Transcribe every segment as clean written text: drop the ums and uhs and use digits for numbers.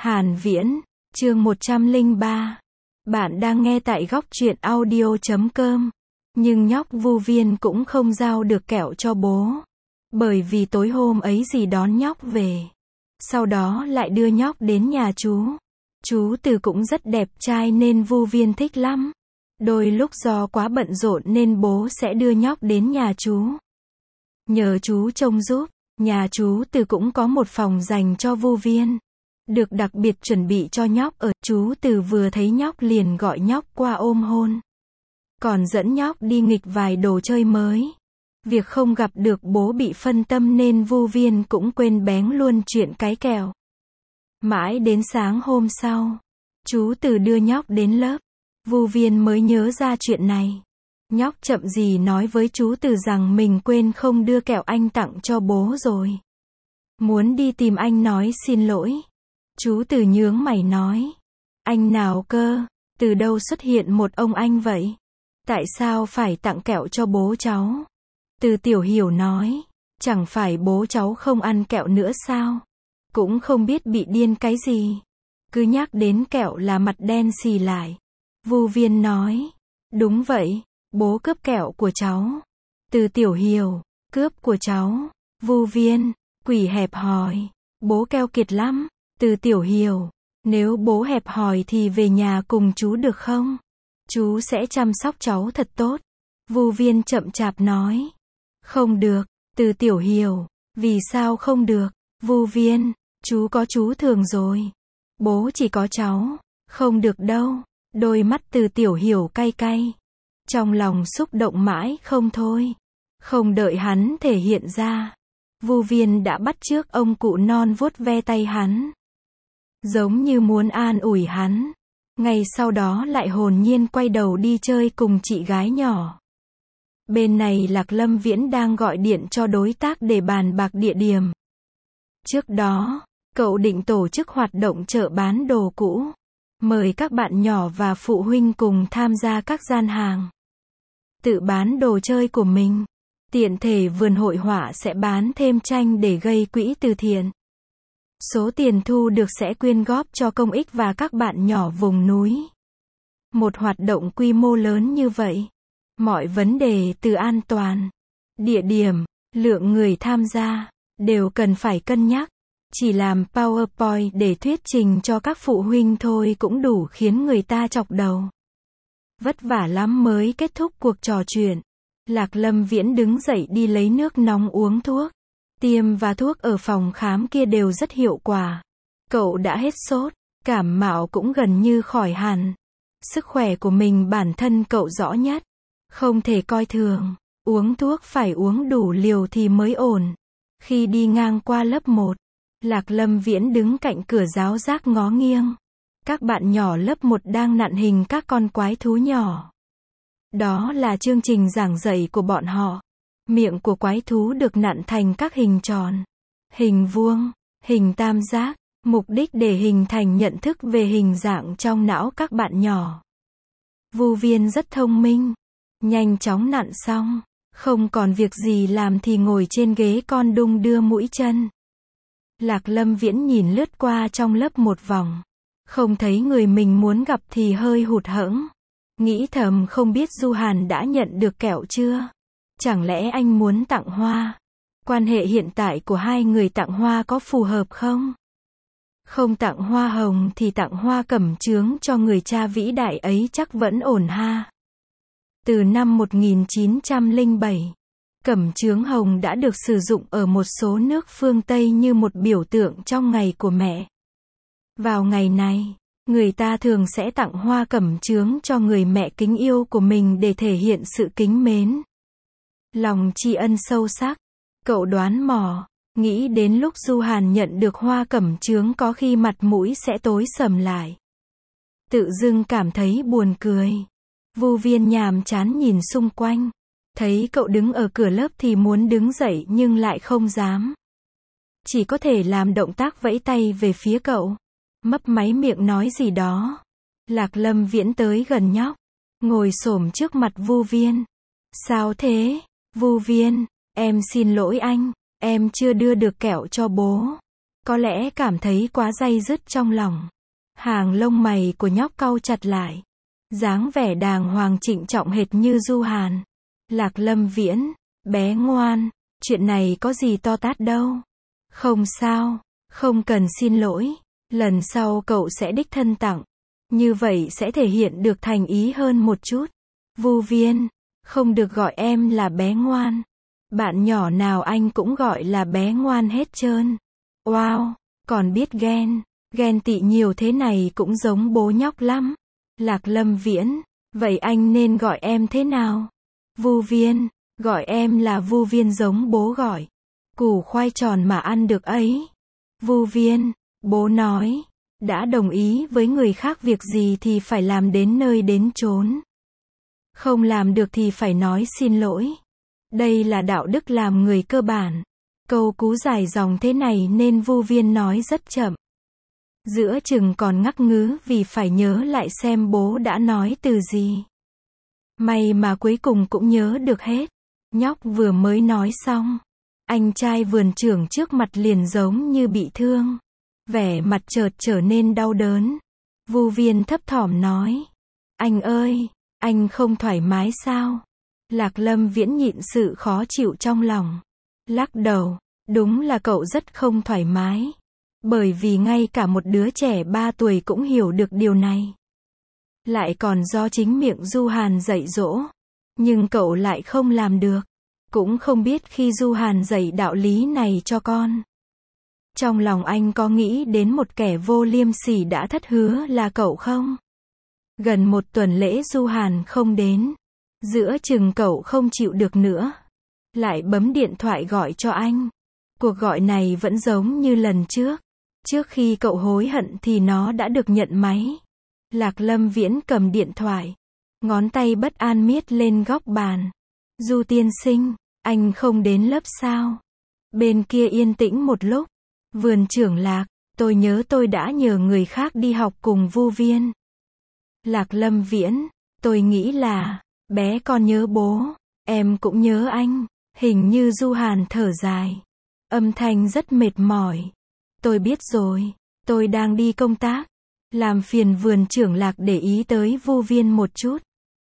Hàn Viễn, chương 103. Bạn đang nghe tại góc truyện audio.com. Nhưng nhóc Vu Viên cũng không giao được kẹo cho bố. Bởi vì tối hôm ấy dì đón nhóc về. Sau đó lại đưa nhóc đến nhà chú. Chú Từ cũng rất đẹp trai nên Vu Viên thích lắm. Đôi lúc do quá bận rộn nên bố sẽ đưa nhóc đến nhà chú. Nhờ chú trông giúp, nhà chú Từ cũng có một phòng dành cho Vu Viên. Được đặc biệt chuẩn bị cho nhóc ở, chú Từ vừa thấy nhóc liền gọi nhóc qua ôm hôn. Còn dẫn nhóc đi nghịch vài đồ chơi mới. Việc không gặp được bố bị phân tâm nên Vu Viên cũng quên béng luôn chuyện cái kẹo. Mãi đến sáng hôm sau, chú Từ đưa nhóc đến lớp, Vu Viên mới nhớ ra chuyện này. Nhóc chậm gì nói với chú Từ rằng mình quên không đưa kẹo anh tặng cho bố rồi. Muốn đi tìm anh nói xin lỗi. Chú Từ nhướng mày nói. Anh nào cơ? Từ đâu xuất hiện một ông anh vậy? Tại sao phải tặng kẹo cho bố cháu? Từ Tiểu Hiểu nói. Chẳng phải bố cháu không ăn kẹo nữa sao? Cũng không biết bị điên cái gì. Cứ nhắc đến kẹo là mặt đen xì lại. Vu Viên nói. Đúng vậy, bố cướp kẹo của cháu. Từ Tiểu Hiểu. Cướp của cháu. Vu Viên. Quỷ hẹp hòi. Bố keo kiệt lắm. Từ Tiểu Hiểu. Nếu bố hẹp hòi thì về nhà cùng chú được không? Chú sẽ chăm sóc cháu thật tốt. Vu Viên chậm chạp nói. Không được. Từ Tiểu Hiểu. Vì sao không được? Vu Viên. Chú có chú Thường rồi. Bố chỉ có cháu. Không được đâu. Đôi mắt Từ Tiểu Hiểu cay cay. Trong lòng xúc động mãi không thôi. Không đợi hắn thể hiện ra. Vu Viên đã bắt chước ông cụ non vuốt ve tay hắn. Giống như muốn an ủi hắn. Ngay sau đó lại hồn nhiên quay đầu đi chơi cùng chị gái nhỏ. Bên này Lạc Lâm Viễn đang gọi điện cho đối tác để bàn bạc địa điểm. Trước đó, cậu định tổ chức hoạt động chợ bán đồ cũ. Mời các bạn nhỏ và phụ huynh cùng tham gia các gian hàng. Tự bán đồ chơi của mình. Tiện thể vườn hội họa sẽ bán thêm tranh để gây quỹ từ thiện. Số tiền thu được sẽ quyên góp cho công ích và các bạn nhỏ vùng núi. Một hoạt động quy mô lớn như vậy. Mọi vấn đề từ an toàn, địa điểm, lượng người tham gia, đều cần phải cân nhắc. Chỉ làm PowerPoint để thuyết trình cho các phụ huynh thôi cũng đủ khiến người ta chọc đầu. Vất vả lắm mới kết thúc cuộc trò chuyện. Lạc Lâm Viễn đứng dậy đi lấy nước nóng uống thuốc. Tiêm và thuốc ở phòng khám kia đều rất hiệu quả. Cậu đã hết sốt, cảm mạo cũng gần như khỏi hẳn. Sức khỏe của mình bản thân cậu rõ nhất. Không thể coi thường. Uống thuốc phải uống đủ liều thì mới ổn. Khi đi ngang qua lớp 1, Lạc Lâm Viễn đứng cạnh cửa giáo giác ngó nghiêng. Các bạn nhỏ lớp 1 đang nặn hình các con quái thú nhỏ. Đó là chương trình giảng dạy của bọn họ. Miệng của quái thú được nặn thành các hình tròn, hình vuông, hình tam giác, mục đích để hình thành nhận thức về hình dạng trong não các bạn nhỏ. Vu Viên rất thông minh, nhanh chóng nặn xong, không còn việc gì làm thì ngồi trên ghế con đung đưa mũi chân. Lạc Lâm Viễn nhìn lướt qua trong lớp một vòng, không thấy người mình muốn gặp thì hơi hụt hẫng. Nghĩ thầm không biết Du Hàn đã nhận được kẹo chưa? Chẳng lẽ anh muốn tặng hoa? Quan hệ hiện tại của hai người tặng hoa có phù hợp không? Không tặng hoa hồng thì tặng hoa cẩm chướng cho người cha vĩ đại ấy chắc vẫn ổn ha. Từ năm 1907, cẩm chướng hồng đã được sử dụng ở một số nước phương Tây như một biểu tượng trong ngày của mẹ. Vào ngày này, người ta thường sẽ tặng hoa cẩm chướng cho người mẹ kính yêu của mình để thể hiện sự kính mến. Lòng tri ân sâu sắc. Cậu đoán mò, nghĩ đến lúc Du Hàn nhận được hoa cẩm chướng có khi mặt mũi sẽ tối sầm lại. Tự dưng cảm thấy buồn cười. Vu Viên nhàm chán nhìn xung quanh. Thấy cậu đứng ở cửa lớp thì muốn đứng dậy nhưng lại không dám. Chỉ có thể làm động tác vẫy tay về phía cậu. Mấp máy miệng nói gì đó. Lạc Lâm Viễn tới gần nhóc. Ngồi xổm trước mặt Vu Viên. Sao thế? Vu Viên, em xin lỗi anh. Em chưa đưa được kẹo cho bố. Có lẽ cảm thấy quá day dứt trong lòng. Hàng lông mày của nhóc cau chặt lại. Dáng vẻ đàng hoàng trịnh trọng hệt như Du Hàn. Lạc Lâm Viễn, bé ngoan, chuyện này có gì to tát đâu. Không sao, không cần xin lỗi. Lần sau cậu sẽ đích thân tặng. Như vậy sẽ thể hiện được thành ý hơn một chút. Vu Viên, không được gọi em là bé ngoan. Bạn nhỏ nào anh cũng gọi là bé ngoan hết trơn. Wow, còn biết ghen tị nhiều thế này cũng giống bố nhóc lắm. Lạc Lâm Viễn, vậy anh nên gọi em thế nào? Vu Viên, gọi em là Vu Viên giống bố gọi. Củ khoai tròn mà ăn được ấy. Vu Viên, bố nói, đã đồng ý với người khác việc gì thì phải làm đến nơi đến chốn. Không làm được thì phải nói xin lỗi. Đây là đạo đức làm người cơ bản. Câu cú dài dòng thế này nên Vu Viên nói rất chậm. Giữa chừng còn ngắc ngứ vì phải nhớ lại xem bố đã nói từ gì. May mà cuối cùng cũng nhớ được hết. Nhóc vừa mới nói xong. Anh trai vườn trưởng trước mặt liền giống như bị thương. Vẻ mặt chợt trở nên đau đớn. Vu Viên thấp thỏm nói. Anh ơi, anh không thoải mái sao? Lạc Lâm Viễn nhịn sự khó chịu trong lòng. Lắc đầu, đúng là cậu rất không thoải mái. Bởi vì ngay cả một đứa trẻ 3 tuổi cũng hiểu được điều này. Lại còn do chính miệng Du Hàn dạy dỗ. Nhưng cậu lại không làm được. Cũng không biết khi Du Hàn dạy đạo lý này cho con. Trong lòng anh có nghĩ đến một kẻ vô liêm sỉ đã thất hứa là cậu không? Gần 1 tuần lễ Du Hàn không đến. Giữa chừng cậu không chịu được nữa. Lại bấm điện thoại gọi cho anh. Cuộc gọi này vẫn giống như lần trước. Trước khi cậu hối hận thì nó đã được nhận máy. Lạc Lâm Viễn cầm điện thoại. Ngón tay bất an miết lên góc bàn. Du tiên sinh, anh không đến lớp sao? Bên kia yên tĩnh một lúc. Vườn trưởng Lạc, tôi nhớ tôi đã nhờ người khác đi học cùng Vu Viên. Lạc Lâm Viễn, tôi nghĩ là, bé con nhớ bố, em cũng nhớ anh. Hình như Du Hàn thở dài. Âm thanh rất mệt mỏi. Tôi biết rồi, tôi đang đi công tác. Làm phiền vườn trưởng Lạc để ý tới Vu Viên một chút.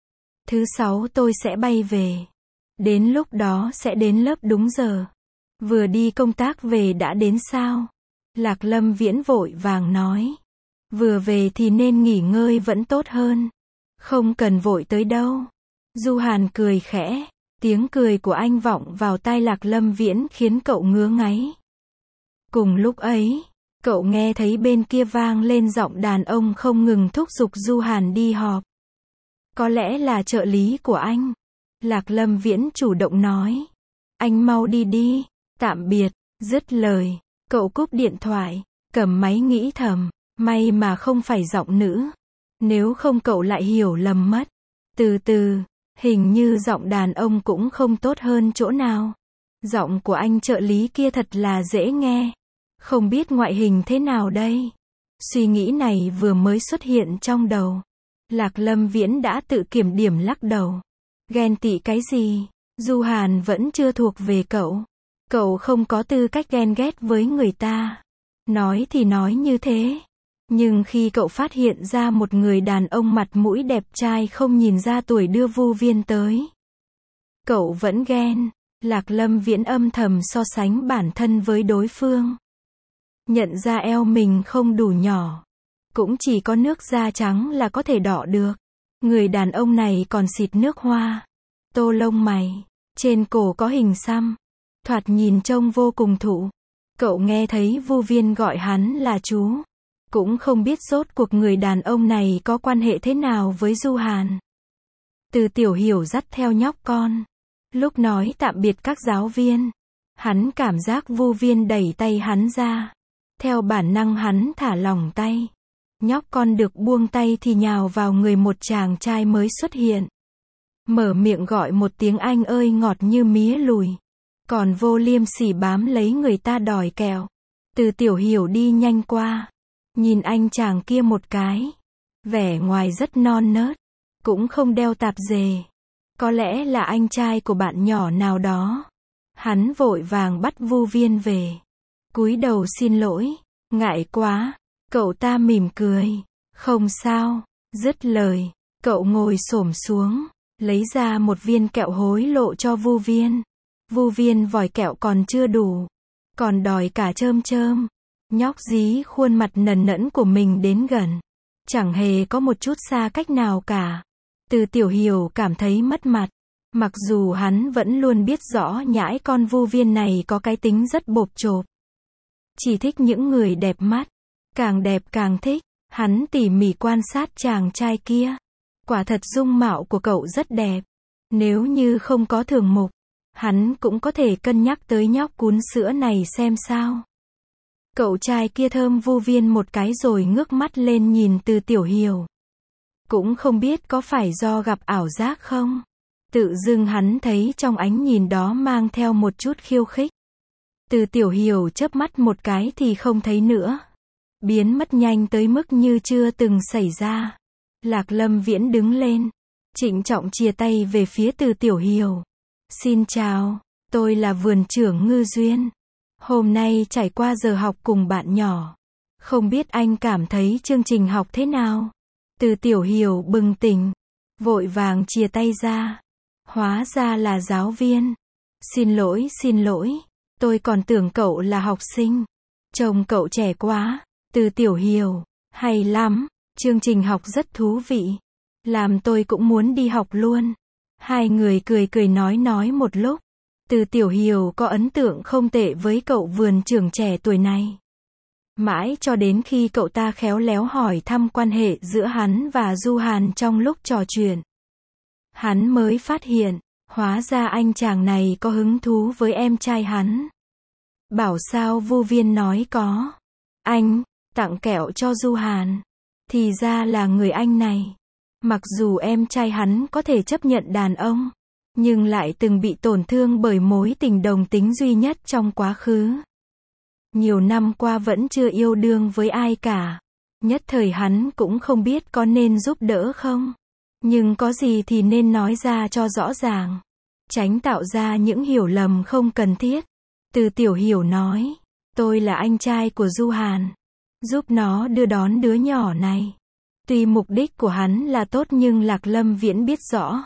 Thứ 6 tôi sẽ bay về. Đến lúc đó sẽ đến lớp đúng giờ. Vừa đi công tác về đã đến sao? Lạc Lâm Viễn vội vàng nói. Vừa về thì nên nghỉ ngơi vẫn tốt hơn. Không cần vội tới đâu. Du Hàn cười khẽ. Tiếng cười của anh vọng vào tai Lạc Lâm Viễn khiến cậu ngứa ngáy. Cùng lúc ấy, cậu nghe thấy bên kia vang lên giọng đàn ông không ngừng thúc giục Du Hàn đi họp. Có lẽ là trợ lý của anh. Lạc Lâm Viễn chủ động nói. Anh mau đi đi. Tạm biệt. Dứt lời, cậu cúp điện thoại, cầm máy nghĩ thầm. May mà không phải giọng nữ. Nếu không cậu lại hiểu lầm mất. Từ từ, hình như giọng đàn ông cũng không tốt hơn chỗ nào. Giọng của anh trợ lý kia thật là dễ nghe. Không biết ngoại hình thế nào đây? Suy nghĩ này vừa mới xuất hiện trong đầu. Lạc Lâm Viễn đã tự kiểm điểm lắc đầu. Ghen tị cái gì? Du Hàn vẫn chưa thuộc về cậu. Cậu không có tư cách ghen ghét với người ta. Nói thì nói như thế. Nhưng khi cậu phát hiện ra một người đàn ông mặt mũi đẹp trai không nhìn ra tuổi đưa Vu Viên tới. Cậu vẫn ghen. Lạc Lâm Viễn âm thầm so sánh bản thân với đối phương. Nhận ra eo mình không đủ nhỏ. Cũng chỉ có nước da trắng là có thể đọ được. Người đàn ông này còn xịt nước hoa. Tô lông mày. Trên cổ có hình xăm. Thoạt nhìn trông vô cùng thụ. Cậu nghe thấy Vu Viên gọi hắn là chú. Cũng không biết rốt cuộc người đàn ông này có quan hệ thế nào với Du Hàn. Từ Tiểu Hiểu dắt theo nhóc con. Lúc nói tạm biệt các giáo viên. Hắn cảm giác Vu Viên đẩy tay hắn ra. Theo bản năng hắn thả lỏng tay. Nhóc con được buông tay thì nhào vào người một chàng trai mới xuất hiện. Mở miệng gọi một tiếng anh ơi ngọt như mía lùi. Còn vô liêm sỉ bám lấy người ta đòi kẹo. Từ Tiểu Hiểu đi nhanh qua. Nhìn anh chàng kia một cái. Vẻ ngoài rất non nớt. Cũng không đeo tạp dề. Có lẽ là anh trai của bạn nhỏ nào đó. Hắn vội vàng bắt Vu Viên về. Cúi đầu xin lỗi. Ngại quá. Cậu ta mỉm cười. Không sao. Dứt lời, cậu ngồi xổm xuống, lấy ra một viên kẹo hối lộ cho Vu Viên. Vu Viên vòi kẹo còn chưa đủ, còn đòi cả chơm chơm. Nhóc dí khuôn mặt nần nẫn của mình đến gần. Chẳng hề có một chút xa cách nào cả. Từ Tiểu Hiểu cảm thấy mất mặt. Mặc dù hắn vẫn luôn biết rõ nhãi con Vu Viên này có cái tính rất bộp chộp. Chỉ thích những người đẹp mắt. Càng đẹp càng thích. Hắn tỉ mỉ quan sát chàng trai kia. Quả thật dung mạo của cậu rất đẹp. Nếu như không có Thường Mục, hắn cũng có thể cân nhắc tới nhóc cún sữa này xem sao. Cậu trai kia thơm Vu Viên một cái rồi ngước mắt lên nhìn Từ Tiểu Hiểu. Cũng không biết có phải do gặp ảo giác không? Tự dưng hắn thấy trong ánh nhìn đó mang theo một chút khiêu khích. Từ Tiểu Hiểu chớp mắt một cái thì không thấy nữa. Biến mất nhanh tới mức như chưa từng xảy ra. Lạc Lâm Viễn đứng lên, trịnh trọng chìa tay về phía Từ Tiểu Hiểu. Xin chào, tôi là vườn trưởng Ngư Duyên. Hôm nay trải qua giờ học cùng bạn nhỏ. Không biết anh cảm thấy chương trình học thế nào? Từ Tiểu Hiểu bừng tỉnh, vội vàng chìa tay ra. Hóa ra là giáo viên. Xin lỗi, tôi còn tưởng cậu là học sinh. Trông cậu trẻ quá. Từ Tiểu Hiểu, hay lắm, chương trình học rất thú vị. Làm tôi cũng muốn đi học luôn. Hai người cười nói một lúc. Từ Tiểu Hiểu có ấn tượng không tệ với cậu vườn trưởng trẻ tuổi này. Mãi cho đến khi cậu ta khéo léo hỏi thăm quan hệ giữa hắn và Du Hàn trong lúc trò chuyện. Hắn mới phát hiện, hóa ra anh chàng này có hứng thú với em trai hắn. Bảo sao Vu Viên nói có. Anh tặng kẹo cho Du Hàn. Thì ra là người anh này. Mặc dù em trai hắn có thể chấp nhận đàn ông, nhưng lại từng bị tổn thương bởi mối tình đồng tính duy nhất trong quá khứ. Nhiều năm qua vẫn chưa yêu đương với ai cả. Nhất thời hắn cũng không biết có nên giúp đỡ không. Nhưng có gì thì nên nói ra cho rõ ràng. Tránh tạo ra những hiểu lầm không cần thiết. Từ Tiểu Hiểu nói, tôi là anh trai của Du Hàn. Giúp nó đưa đón đứa nhỏ này. Tuy mục đích của hắn là tốt nhưng Lạc Lâm Viễn biết rõ.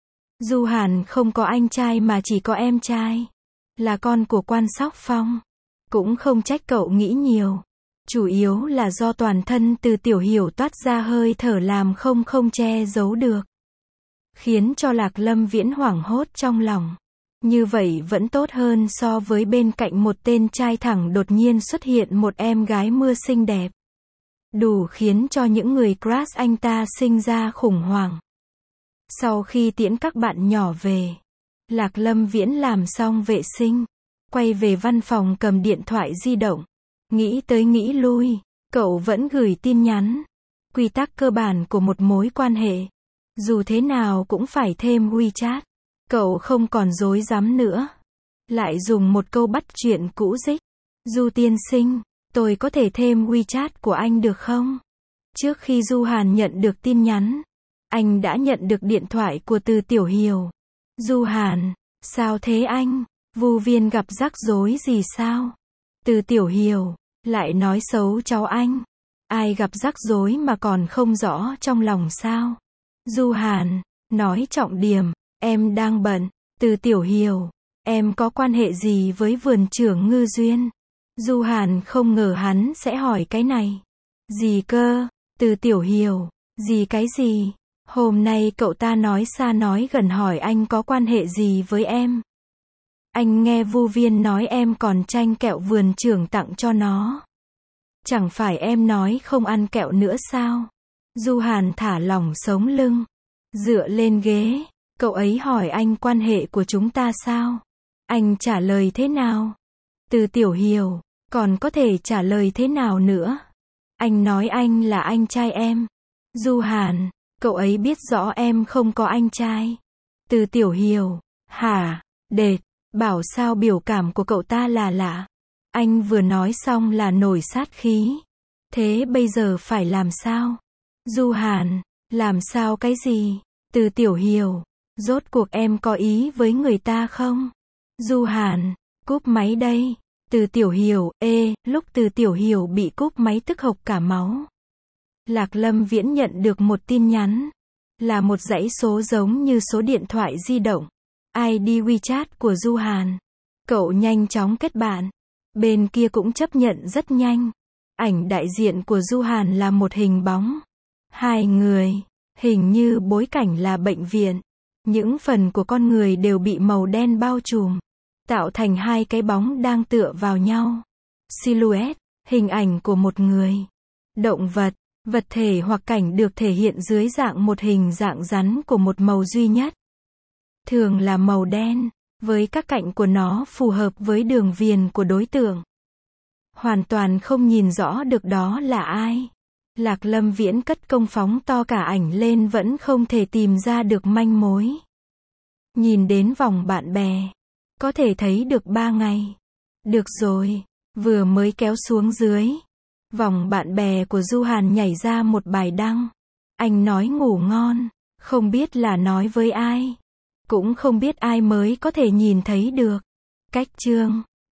Du Hàn không có anh trai mà chỉ có em trai. Là con của Quan Sóc Phong. Cũng không trách cậu nghĩ nhiều. Chủ yếu là do toàn thân Từ Tiểu Hiểu toát ra hơi thở làm không che giấu được. Khiến cho Lạc Lâm Viễn hoảng hốt trong lòng. Như vậy vẫn tốt hơn so với bên cạnh một tên trai thẳng đột nhiên xuất hiện một em gái mưa xinh đẹp. Đủ khiến cho những người crush anh ta sinh ra khủng hoảng. Sau khi tiễn các bạn nhỏ về, Lạc Lâm Viễn làm xong vệ sinh, quay về văn phòng cầm điện thoại di động. Nghĩ tới nghĩ lui, cậu vẫn gửi tin nhắn. Quy tắc cơ bản của một mối quan hệ. Dù thế nào cũng phải thêm WeChat. Cậu không còn dối dám nữa. Lại dùng một câu bắt chuyện cũ dích. Du tiên sinh, tôi có thể thêm WeChat của anh được không? Trước khi Du Hàn nhận được tin nhắn, anh đã nhận được điện thoại của Từ Tiểu Hiểu. Du Hàn, sao thế anh? Vu Viên gặp rắc rối gì sao? Từ Tiểu Hiểu, lại nói xấu cháu anh. Ai gặp rắc rối mà còn không rõ trong lòng sao? Du Hàn, nói trọng điểm, em đang bận. Từ Tiểu Hiểu, em có quan hệ gì với vườn trưởng Ngư Duyên? Du Hàn không ngờ hắn sẽ hỏi cái này. Gì cơ? Từ Tiểu Hiểu, gì cái gì? Hôm nay cậu ta nói xa nói gần hỏi anh có quan hệ gì với em. Anh nghe Vu Viên nói em còn tranh kẹo vườn trưởng tặng cho nó. Chẳng phải em nói không ăn kẹo nữa sao? Du Hàn thả lỏng sống lưng, dựa lên ghế. Cậu ấy hỏi anh quan hệ của chúng ta sao? Anh trả lời thế nào? Từ Tiểu Hiểu, còn có thể trả lời thế nào nữa? Anh nói anh là anh trai em. Du Hàn, cậu ấy biết rõ em không có anh trai. Từ Tiểu Hiểu, hả? Đệt, bảo sao biểu cảm của cậu ta là lạ. Anh vừa nói xong là nổi sát khí. Thế bây giờ phải làm sao? Du Hàn, làm sao cái gì? Từ Tiểu Hiểu, rốt cuộc em có ý với người ta không? Du Hàn, cúp máy đây. Từ Tiểu Hiểu, lúc Từ Tiểu Hiểu bị cúp máy tức hộc cả máu. Lạc Lâm Viễn nhận được một tin nhắn. Là một dãy số giống như số điện thoại di động. ID WeChat của Du Hàn. Cậu nhanh chóng kết bạn. Bên kia cũng chấp nhận rất nhanh. Ảnh đại diện của Du Hàn là một hình bóng. Hai người. Hình như bối cảnh là bệnh viện. Những phần của con người đều bị màu đen bao trùm. Tạo thành hai cái bóng đang tựa vào nhau. Silhouette. Hình ảnh của một người. Động vật. Vật thể hoặc cảnh được thể hiện dưới dạng một hình dạng rắn của một màu duy nhất. Thường là màu đen, với các cạnh của nó phù hợp với đường viền của đối tượng. Hoàn toàn không nhìn rõ được đó là ai. Lạc Lâm Viễn cất công phóng to cả ảnh lên vẫn không thể tìm ra được manh mối. Nhìn đến vòng bạn bè. Có thể thấy được 3 ngày. Được rồi, vừa mới kéo xuống dưới. Vòng bạn bè của Du Hàn nhảy ra một bài đăng. Anh nói ngủ ngon, không biết là nói với ai. Cũng không biết ai mới có thể nhìn thấy được. Cách chương